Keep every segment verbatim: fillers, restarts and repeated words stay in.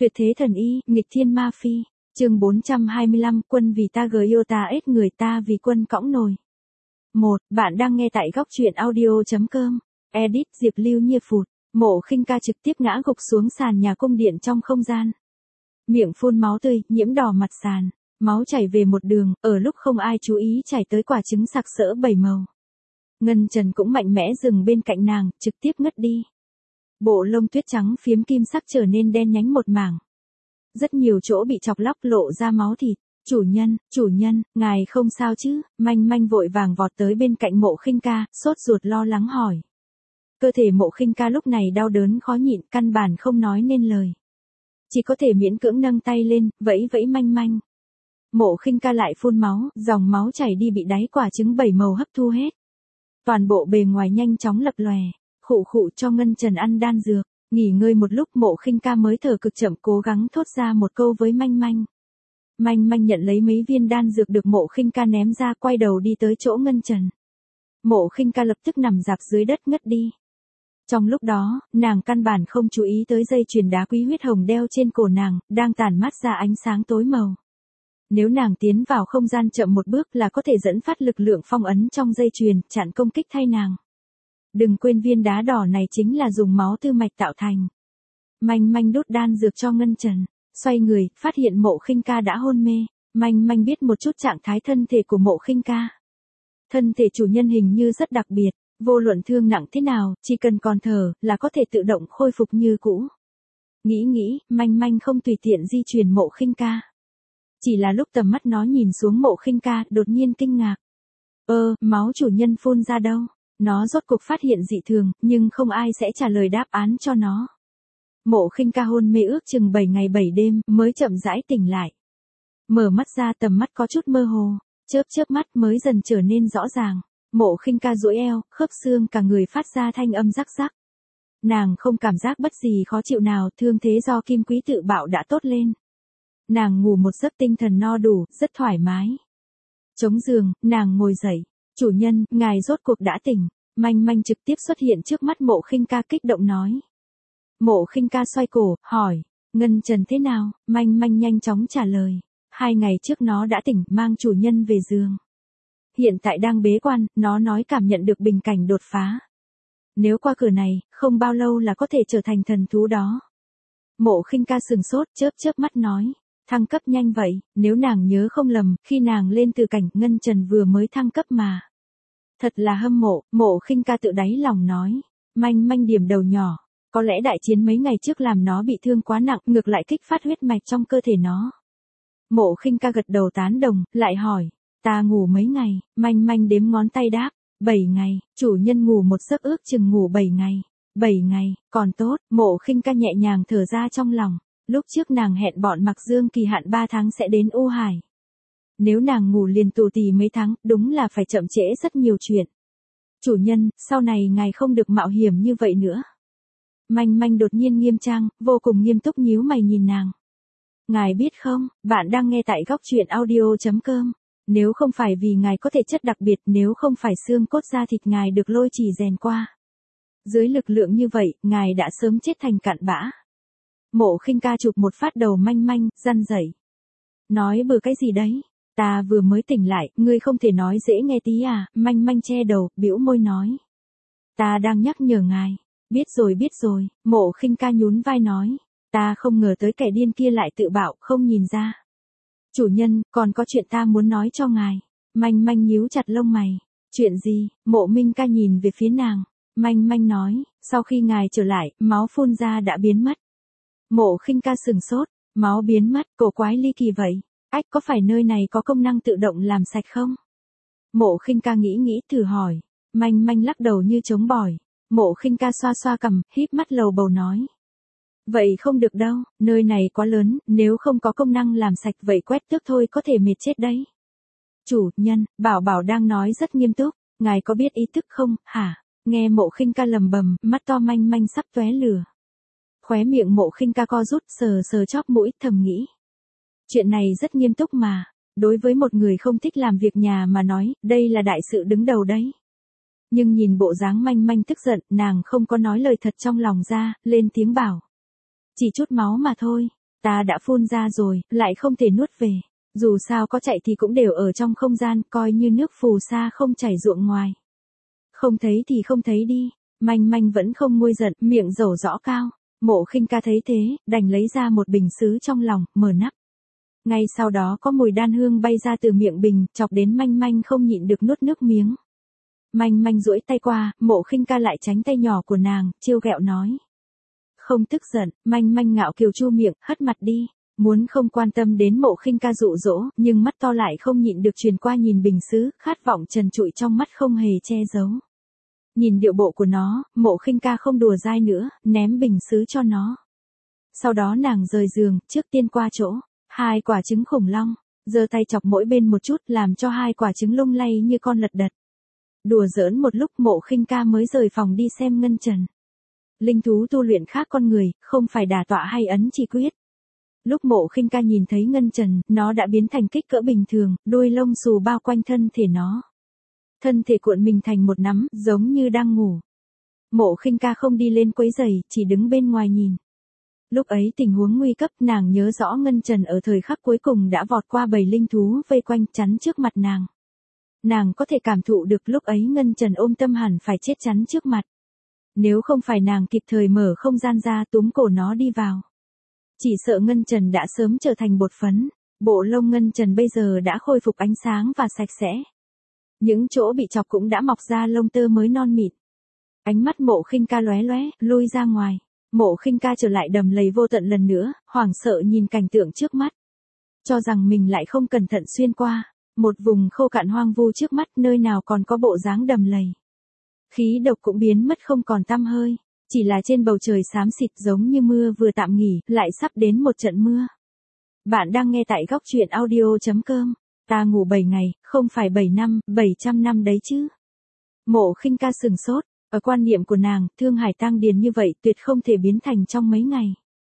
Tuyệt thế thần y, nghịch thiên ma phi. Chương bốn trăm hai mươi lăm, quân vì ta gờ yêu ta ết người ta vì quân cõng nồi. một. Bạn đang nghe tại góc truyện audio chấm com. Edit Diệp Lưu Nhiên Phụt. Mộ Khinh Ca trực tiếp ngã gục xuống sàn nhà cung điện trong không gian. Miệng phun máu tươi, nhiễm đỏ mặt sàn. Máu chảy về một đường, ở lúc không ai chú ý chảy tới quả trứng sặc sỡ bảy màu. Ngân Trần cũng mạnh mẽ dừng bên cạnh nàng, trực tiếp ngất đi. Bộ lông tuyết trắng phiếm kim sắc trở nên đen nhánh một mảng. Rất nhiều chỗ bị chọc lóc lộ ra máu thịt. Chủ nhân, chủ nhân, ngài không sao chứ? Manh Manh vội vàng vọt tới bên cạnh Mộ Khinh Ca, sốt ruột lo lắng hỏi. Cơ thể Mộ Khinh Ca lúc này đau đớn khó nhịn, căn bản không nói nên lời. Chỉ có thể miễn cưỡng nâng tay lên, vẫy vẫy Manh Manh. Mộ Khinh Ca lại phun máu, dòng máu chảy đi bị đáy quả trứng bảy màu hấp thu hết. Toàn bộ bề ngoài nhanh chóng lập lòe, khụ khụ cho Ngân Trần ăn đan dược. Nghỉ ngơi một lúc Mộ Khinh Ca mới thở cực chậm cố gắng thốt ra một câu với Manh Manh. Manh Manh nhận lấy mấy viên đan dược được Mộ Khinh Ca ném ra, quay đầu đi tới chỗ Ngân Trần. Mộ Khinh Ca lập tức nằm rạp dưới đất ngất đi. Trong lúc đó, nàng căn bản không chú ý tới dây chuyền đá quý huyết hồng đeo trên cổ nàng, đang tản mát ra ánh sáng tối màu. Nếu nàng tiến vào không gian chậm một bước là có thể dẫn phát lực lượng phong ấn trong dây chuyền, chặn công kích thay nàng. Đừng quên viên đá đỏ này chính là dùng máu tư mạch tạo thành. Manh Manh đút đan dược cho Ngân Trần, xoay người, phát hiện Mộ Khinh Ca đã hôn mê. Manh Manh biết một chút trạng thái thân thể của Mộ Khinh Ca. Thân thể chủ nhân hình như rất đặc biệt, vô luận thương nặng thế nào, chỉ cần còn thở là có thể tự động khôi phục như cũ. Nghĩ nghĩ, Manh Manh không tùy tiện di chuyển Mộ Khinh Ca. Chỉ là lúc tầm mắt nó nhìn xuống Mộ Khinh Ca, đột nhiên kinh ngạc. Ơ, máu chủ nhân phun ra đâu? Nó rốt cuộc phát hiện dị thường, nhưng không ai sẽ trả lời đáp án cho nó. Mộ Khinh Ca hôn mê ước chừng bảy ngày bảy đêm, mới chậm rãi tỉnh lại. Mở mắt ra tầm mắt có chút mơ hồ, chớp chớp mắt mới dần trở nên rõ ràng. Mộ Khinh Ca duỗi eo, khớp xương cả người phát ra thanh âm rắc rắc. Nàng không cảm giác bất gì khó chịu nào, thương thế do kim quý tự bạo đã tốt lên. Nàng ngủ một giấc tinh thần no đủ, rất thoải mái. Chống giường, nàng ngồi dậy. Chủ nhân, ngài rốt cuộc đã tỉnh. Manh Manh trực tiếp xuất hiện trước mắt Mộ Khinh Ca kích động nói. Mộ Khinh Ca xoay cổ, hỏi, Ngân Trần thế nào? Manh Manh nhanh chóng trả lời. Hai ngày trước nó đã tỉnh, mang chủ nhân về giường. Hiện tại đang bế quan, nó nói cảm nhận được bình cảnh đột phá. Nếu qua cửa này, không bao lâu là có thể trở thành thần thú đó. Mộ Khinh Ca sừng sốt, chớp chớp mắt nói. Thăng cấp nhanh vậy, nếu nàng nhớ không lầm, khi nàng lên từ cảnh, Ngân Trần vừa mới thăng cấp mà. Thật là hâm mộ, Mộ Khinh Ca tự đáy lòng nói. Manh Manh điểm đầu nhỏ, có lẽ đại chiến mấy ngày trước làm nó bị thương quá nặng, ngược lại kích phát huyết mạch trong cơ thể nó. Mộ Khinh Ca gật đầu tán đồng, lại hỏi, ta ngủ mấy ngày? Manh Manh đếm ngón tay đáp, bảy ngày, chủ nhân ngủ một giấc ước chừng ngủ bảy ngày. bảy ngày, còn tốt. Mộ Khinh Ca nhẹ nhàng thở ra trong lòng. Lúc trước nàng hẹn bọn Mặc Dương kỳ hạn ba tháng sẽ đến U Hải. Nếu nàng ngủ liền tù tì mấy tháng, đúng là phải chậm trễ rất nhiều chuyện. Chủ nhân, sau này ngài không được mạo hiểm như vậy nữa. Manh Manh đột nhiên nghiêm trang, vô cùng nghiêm túc nhíu mày nhìn nàng. Ngài biết không, bạn đang nghe tại góc truyện audio chấm com. Nếu không phải vì ngài có thể chất đặc biệt, nếu không phải xương cốt da thịt ngài được lôi chỉ rèn qua. Dưới lực lượng như vậy, ngài đã sớm chết thành cặn bã. Mộ Khinh Ca chụp một phát đầu Manh Manh, răn dậy. Nói bừa cái gì đấy? Ta vừa mới tỉnh lại, ngươi không thể nói dễ nghe tí à? Manh Manh che đầu, bĩu môi nói. Ta đang nhắc nhở ngài. Biết rồi biết rồi, Mộ Khinh Ca nhún vai nói. Ta không ngờ tới kẻ điên kia lại tự bạo, không nhìn ra. Chủ nhân, còn có chuyện ta muốn nói cho ngài. Manh Manh nhíu chặt lông mày. Chuyện gì? Mộ Minh Ca nhìn về phía nàng. Manh Manh nói, sau khi ngài trở lại, máu phun ra đã biến mất. Mộ Khinh Ca sừng sốt, máu biến mất, cổ quái ly kỳ vậy. Ách, có phải nơi này có công năng tự động làm sạch không? Mộ Khinh Ca nghĩ nghĩ thử hỏi. Manh Manh lắc đầu như chống bỏi. Mộ Khinh Ca xoa xoa cằm, híp mắt lầu bầu nói. Vậy không được đâu, nơi này quá lớn, nếu không có công năng làm sạch vậy quét tước thôi có thể mệt chết đấy. Chủ nhân, Bảo Bảo đang nói rất nghiêm túc, ngài có biết ý tức không, hả? Nghe Mộ Khinh Ca lầm bầm, mắt to Manh Manh sắp tóe lửa. Khóe miệng Mộ Khinh Ca co rút, sờ sờ chóp mũi, thầm nghĩ. Chuyện này rất nghiêm túc mà, đối với một người không thích làm việc nhà mà nói, đây là đại sự đứng đầu đấy. Nhưng nhìn bộ dáng Manh Manh tức giận, nàng không có nói lời thật trong lòng ra, lên tiếng bảo. Chỉ chút máu mà thôi, Ta đã phun ra rồi, lại không thể nuốt về. Dù sao có chạy thì cũng đều ở trong không gian, coi như nước phù sa không chảy ruộng ngoài. Không thấy thì không thấy đi. Manh Manh vẫn không nguôi giận, miệng dầu rõ cao. Mộ Khinh Ca thấy thế, đành lấy ra một bình sứ trong lòng, mở nắp. Ngay sau đó có mùi đan hương bay ra từ miệng bình, chọc đến Manh Manh không nhịn được nuốt nước miếng. Manh Manh duỗi tay qua, Mộ Khinh Ca lại tránh tay nhỏ của nàng, trêu ghẹo nói. Không tức giận, Manh Manh ngạo kiều chu miệng, hất mặt đi. Muốn không quan tâm đến Mộ Khinh Ca dụ dỗ, nhưng mắt to lại không nhịn được truyền qua nhìn bình sứ, khát vọng trần trụi trong mắt không hề che giấu. Nhìn điệu bộ của nó, Mộ Khinh Ca không đùa dai nữa, ném bình sứ cho nó. Sau đó nàng rời giường, trước tiên qua chỗ hai quả trứng khủng long, giơ tay chọc mỗi bên một chút, làm cho hai quả trứng lung lay như con lật đật. Đùa giỡn một lúc, Mộ Khinh Ca mới rời phòng đi xem Ngân Trần. Linh thú tu luyện khác con người, không phải đả tọa hay ấn chỉ quyết. Lúc Mộ Khinh Ca nhìn thấy Ngân Trần, nó đã biến thành kích cỡ bình thường, đuôi lông xù bao quanh thân thể nó. Thân thể cuộn mình thành một nắm, giống như đang ngủ. Mộ Khinh Ca không đi lên quấy rầy, chỉ đứng bên ngoài nhìn. Lúc ấy tình huống nguy cấp, nàng nhớ rõ Ngân Trần ở thời khắc cuối cùng đã vọt qua bầy linh thú vây quanh chắn trước mặt nàng. Nàng có thể cảm thụ được lúc ấy Ngân Trần ôm tâm hẳn phải chết chắn trước mặt. Nếu không phải nàng kịp thời mở không gian ra túm cổ nó đi vào. Chỉ sợ Ngân Trần đã sớm trở thành bột phấn. Bộ lông Ngân Trần bây giờ đã khôi phục ánh sáng và sạch sẽ. Những chỗ bị chọc cũng đã mọc ra lông tơ mới non mịn. Ánh mắt Mộ Khinh Ca lóe lóe, lui ra ngoài. Mộ Khinh Ca trở lại đầm lầy vô tận lần nữa, hoảng sợ nhìn cảnh tượng trước mắt. Cho rằng mình lại không cẩn thận xuyên qua. Một vùng khô cạn hoang vu trước mắt, nơi nào còn có bộ dáng đầm lầy. Khí độc cũng biến mất không còn tăm hơi. Chỉ là trên bầu trời xám xịt giống như mưa vừa tạm nghỉ, lại sắp đến một trận mưa. Bạn đang nghe tại góc truyện audio chấm com. Ta ngủ bảy ngày, không phải bảy năm, bảy trăm năm đấy chứ. Mộ Khinh Ca sừng sốt, ở quan niệm của nàng, Thương Hải Tang Điền như vậy tuyệt không thể biến thành trong mấy ngày.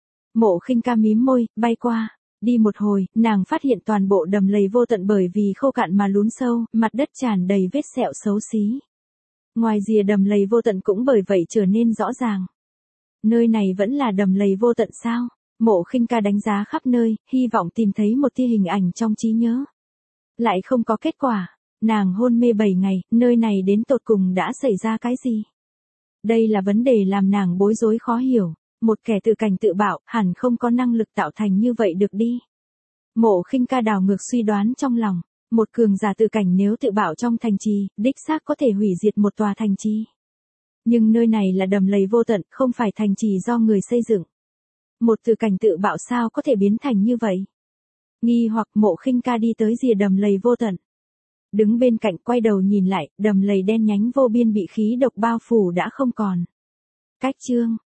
Mộ Khinh Ca mím môi, bay qua, đi một hồi, nàng phát hiện toàn bộ đầm lầy vô tận bởi vì khô cạn mà lún sâu, mặt đất tràn đầy vết sẹo xấu xí. Ngoài rìa đầm lầy vô tận cũng bởi vậy trở nên rõ ràng. Nơi này vẫn là đầm lầy vô tận sao? Mộ Khinh Ca đánh giá khắp nơi, hy vọng tìm thấy một tia hình ảnh trong trí nhớ. Lại không có kết quả, nàng hôn mê bảy ngày, nơi này đến tột cùng đã xảy ra cái gì? Đây là vấn đề làm nàng bối rối khó hiểu, một kẻ tự cảnh tự bạo, hẳn không có năng lực tạo thành như vậy được đi. Mộ Khinh Ca đảo ngược suy đoán trong lòng, một cường giả tự cảnh nếu tự bạo trong thành trì, đích xác có thể hủy diệt một tòa thành trì. Nhưng nơi này là đầm lầy vô tận, không phải thành trì do người xây dựng. Một tự cảnh tự bạo sao có thể biến thành như vậy? Nghi hoặc Mộ Khinh Ca đi tới rìa đầm lầy vô tận. Đứng bên cạnh quay đầu nhìn lại, đầm lầy đen nhánh vô biên bị khí độc bao phủ đã không còn. Cách chương